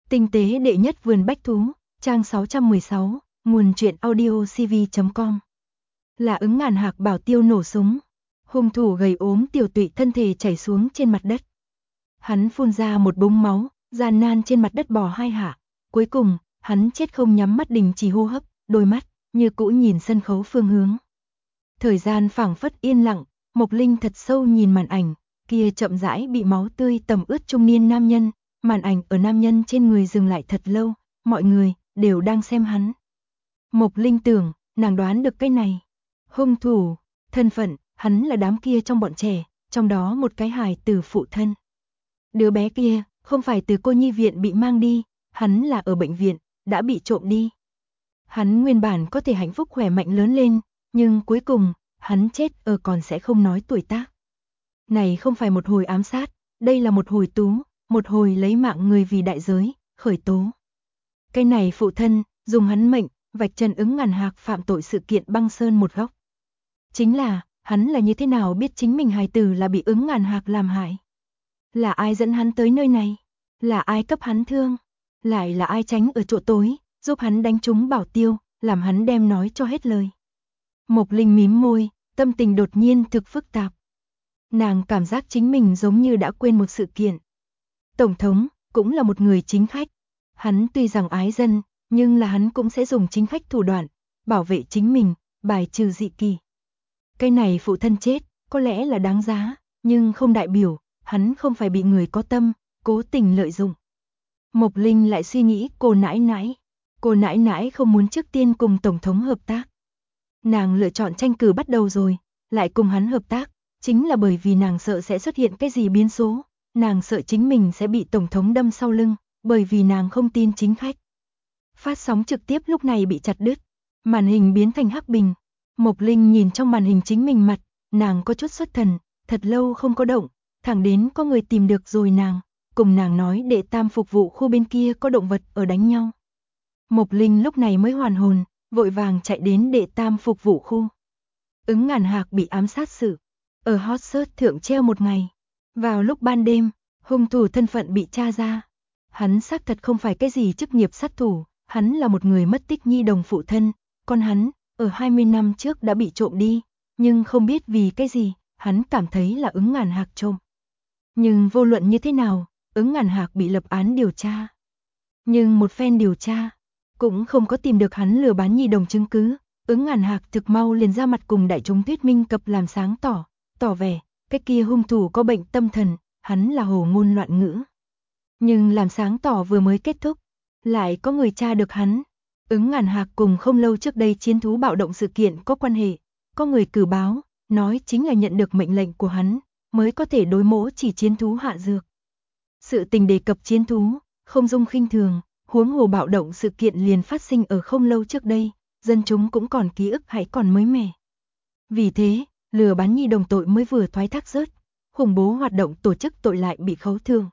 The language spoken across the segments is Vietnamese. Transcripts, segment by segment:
Tinh tế đệ nhất vườn bách thú, trang 616, nguồn truyện audio cv.com. Là Ứng Ngàn Hạc bảo Tiêu nổ súng. Hung thủ gầy ốm tiểu tụy thân thể chảy xuống trên mặt đất. Hắn phun ra một búng máu, gian nan trên mặt đất bò 2 hạ. Cuối cùng, hắn chết không nhắm mắt, đình chỉ hô hấp, đôi mắt như cũ nhìn sân khấu phương hướng. Thời gian phảng phất yên lặng, Mộc Linh thật sâu nhìn màn ảnh, kia chậm rãi bị máu tươi tẩm ướt trung niên nam nhân, màn ảnh ở nam nhân trên người dừng lại thật lâu, mọi người đều đang xem hắn. Mộc Linh tưởng, nàng đoán được cái này. Hung thủ, thân phận, hắn là đám kia trong bọn trẻ, trong đó một cái hài tử phụ thân. Đứa bé kia, không phải từ cô nhi viện bị mang đi, hắn là ở bệnh viện, đã bị trộm đi. Hắn nguyên bản có thể hạnh phúc khỏe mạnh lớn lên, nhưng cuối cùng, hắn chết ở còn sẽ không nói tuổi tác. Này không phải một hồi ám sát, đây là một hồi tú, một hồi lấy mạng người vì đại giới, khởi tố. Cái này phụ thân, dùng hắn mệnh, vạch trần Ứng Ngàn Hạc phạm tội sự kiện băng sơn một góc. Chính là, hắn là như thế nào biết chính mình hài tử là bị Ứng Ngàn Hạc làm hại? Là ai dẫn hắn tới nơi này? Là ai cấp hắn thương? Lại là ai tránh ở chỗ tối, giúp hắn đánh trúng bảo Tiêu, làm hắn đem nói cho hết lời? Mộc Linh mím môi, tâm tình đột nhiên thực phức tạp. Nàng cảm giác chính mình giống như đã quên một sự kiện. Tổng thống, cũng là một người chính khách. Hắn tuy rằng ái dân, nhưng là hắn cũng sẽ dùng chính khách thủ đoạn, bảo vệ chính mình, bài trừ dị kỳ. Cái này phụ thân chết, có lẽ là đáng giá, nhưng không đại biểu, hắn không phải bị người có tâm, cố tình lợi dụng. Mộc Linh lại suy nghĩ cô nãi nãi không muốn trước tiên cùng Tổng thống hợp tác. Nàng lựa chọn tranh cử bắt đầu rồi, lại cùng hắn hợp tác, chính là bởi vì nàng sợ sẽ xuất hiện cái gì biến số, nàng sợ chính mình sẽ bị Tổng thống đâm sau lưng, bởi vì nàng không tin chính khách. Phát sóng trực tiếp lúc này bị chặt đứt, màn hình biến thành hắc bình. Mộc Linh nhìn trong màn hình chính mình mặt, nàng có chút xuất thần, thật lâu không có động, thẳng đến có người tìm được rồi nàng, cùng nàng nói đệ tam phục vụ khu bên kia có động vật ở đánh nhau. Mộc Linh lúc này mới hoàn hồn, vội vàng chạy đến đệ tam phục vụ khu. Ứng Ngàn Hạc bị ám sát sự, ở hot search thượng treo một ngày. Vào lúc ban đêm, hung thủ thân phận bị tra ra. Hắn xác thật không phải cái gì chức nghiệp sát thủ, hắn là một người mất tích nhi đồng phụ thân, con hắn, ở 20 năm trước đã bị trộm đi, nhưng không biết vì cái gì, hắn cảm thấy là Ứng Ngàn Hạc trộm. Nhưng vô luận như thế nào, Ứng Ngàn Hạc bị lập án điều tra. Nhưng một phen điều tra, cũng không có tìm được hắn lừa bán nhi đồng chứng cứ. Ứng Ngàn Hạc thực mau liền ra mặt cùng đại chúng thuyết minh cập làm sáng tỏ vẻ, cái kia hung thủ có bệnh tâm thần, hắn là hồ ngôn loạn ngữ. Nhưng làm sáng tỏ vừa mới kết thúc, lại có người tra được hắn. Ứng Ngàn Hạc cùng không lâu trước đây chiến thú bạo động sự kiện có quan hệ, có người cử báo, nói chính là nhận được mệnh lệnh của hắn, mới có thể đối mỗ chỉ chiến thú hạ dược. Sự tình đề cập chiến thú, không dung khinh thường, huống hồ bạo động sự kiện liền phát sinh ở không lâu trước đây, dân chúng cũng còn ký ức hãy còn mới mẻ. Vì thế, lừa bán nhi đồng tội mới vừa thoái thác rớt, khủng bố hoạt động tổ chức tội lại bị khấu thương.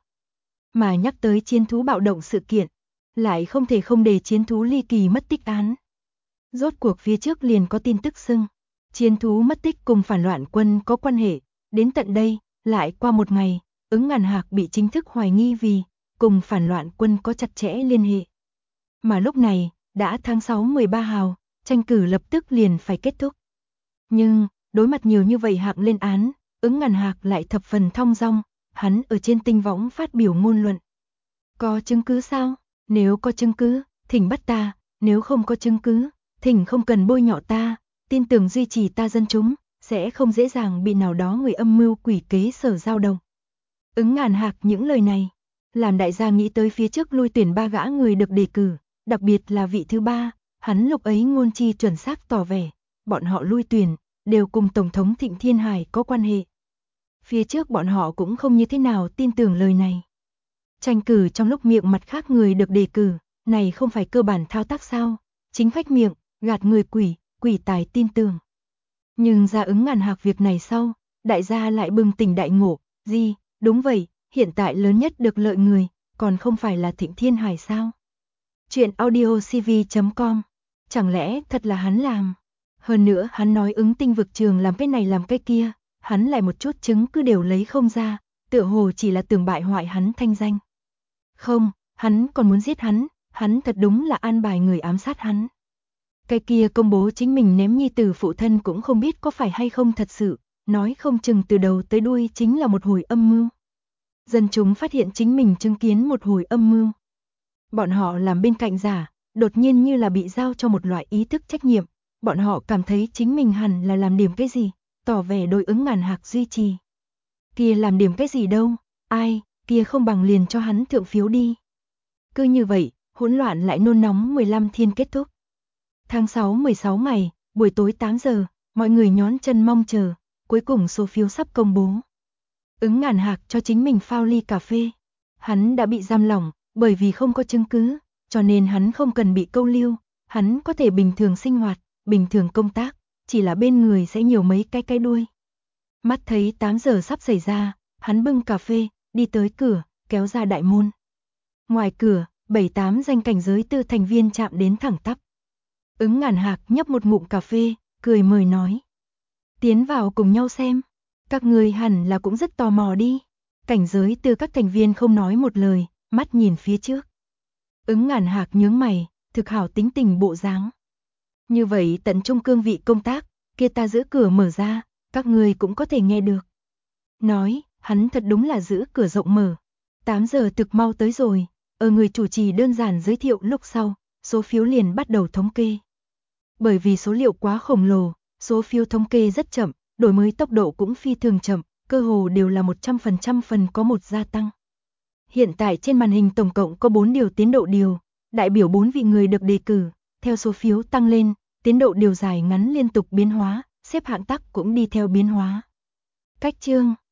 Mà nhắc tới chiến thú bạo động sự kiện, lại không thể không đề chiến thú ly kỳ mất tích án. Rốt cuộc phía trước liền có tin tức xưng, chiến thú mất tích cùng phản loạn quân có quan hệ, đến tận đây, lại qua một ngày, Ứng Ngàn Hạc bị chính thức hoài nghi vì cùng phản loạn quân có chặt chẽ liên hệ. Mà lúc này, đã tháng 6 13 hào, tranh cử lập tức liền phải kết thúc. Nhưng, đối mặt nhiều như vậy hạng lên án, Ứng Ngàn Hạc lại thập phần thong dong, hắn ở trên tinh võng phát biểu ngôn luận. Có chứng cứ sao? Nếu có chứng cứ, thỉnh bắt ta, nếu không có chứng cứ, thỉnh không cần bôi nhọ ta, tin tưởng duy trì ta dân chúng, sẽ không dễ dàng bị nào đó người âm mưu quỷ kế sở dao động. Ứng Ngàn Hạc những lời này, làm đại gia nghĩ tới phía trước lui tuyển 3 gã người được đề cử, đặc biệt là vị thứ 3, hắn lúc ấy ngôn chi chuẩn xác tỏ vẻ, bọn họ lui tuyển, đều cùng Tổng thống Thịnh Thiên Hải có quan hệ. Phía trước bọn họ cũng không như thế nào tin tưởng lời này. Tranh cử trong lúc miệng mặt khác người được đề cử, này không phải cơ bản thao tác sao, chính khách miệng, gạt người quỷ tài tin tưởng. Nhưng ra Ứng Ngàn Hạc việc này sau, đại gia lại bừng tỉnh đại ngộ, gì, đúng vậy, hiện tại lớn nhất được lợi người, còn không phải là Thịnh Thiên Hải sao? Chuyện audio cv.com, chẳng lẽ thật là hắn làm? Hơn nữa hắn nói Ứng Tinh vực trường làm cái này làm cái kia, hắn lại một chút chứng cứ đều lấy không ra, tựa hồ chỉ là tưởng bại hoại hắn thanh danh. Không, hắn còn muốn giết hắn thật đúng là an bài người ám sát hắn. Cái kia công bố chính mình ném nhi tử phụ thân cũng không biết có phải hay không thật sự, nói không chừng từ đầu tới đuôi chính là một hồi âm mưu. Dân chúng phát hiện chính mình chứng kiến một hồi âm mưu. Bọn họ làm bên cạnh giả, đột nhiên như là bị giao cho một loại ý thức trách nhiệm, bọn họ cảm thấy chính mình hẳn là làm điểm cái gì, tỏ vẻ đối ứng Ngàn Hạc duy trì. Kia làm điểm cái gì đâu, ai, kia không bằng liền cho hắn thượng phiếu đi. Cứ như vậy, hỗn loạn lại nôn nóng 15 thiên kết thúc. Tháng 6 16 ngày, buổi tối 8 giờ, mọi người nhón chân mong chờ, cuối cùng số phiếu sắp công bố. Ứng Ngàn Hạc cho chính mình phao ly cà phê. Hắn đã bị giam lỏng, bởi vì không có chứng cứ, cho nên hắn không cần bị câu lưu, hắn có thể bình thường sinh hoạt, bình thường công tác, chỉ là bên người sẽ nhiều mấy cái đuôi. Mắt thấy 8 giờ sắp xảy ra, hắn bưng cà phê, đi tới cửa, kéo ra đại môn. Ngoài cửa, 7-8 danh cảnh giới tư thành viên chạm đến thẳng tắp. Ứng Ngàn Hạc nhấp một ngụm cà phê, cười mời nói. Tiến vào cùng nhau xem, các người hẳn là cũng rất tò mò đi. Cảnh giới tư các thành viên không nói một lời, mắt nhìn phía trước. Ứng Ngàn Hạc nhướng mày, thực hảo tính tình bộ dáng. Như vậy tận trung cương vị công tác, kia ta giữ cửa mở ra, các người cũng có thể nghe được. Nói, hắn thật đúng là giữ cửa rộng mở. 8 giờ thực mau tới rồi, ở người chủ trì đơn giản giới thiệu lúc sau, số phiếu liền bắt đầu thống kê. Bởi vì số liệu quá khổng lồ, số phiếu thống kê rất chậm, đổi mới tốc độ cũng phi thường chậm, cơ hồ đều là 100% phần có một gia tăng. Hiện tại trên màn hình tổng cộng có 4 điều tiến độ điều, đại biểu 4 vị người được đề cử, theo số phiếu tăng lên, tiến độ điều dài ngắn liên tục biến hóa, xếp hạng tắc cũng đi theo biến hóa. Cách chương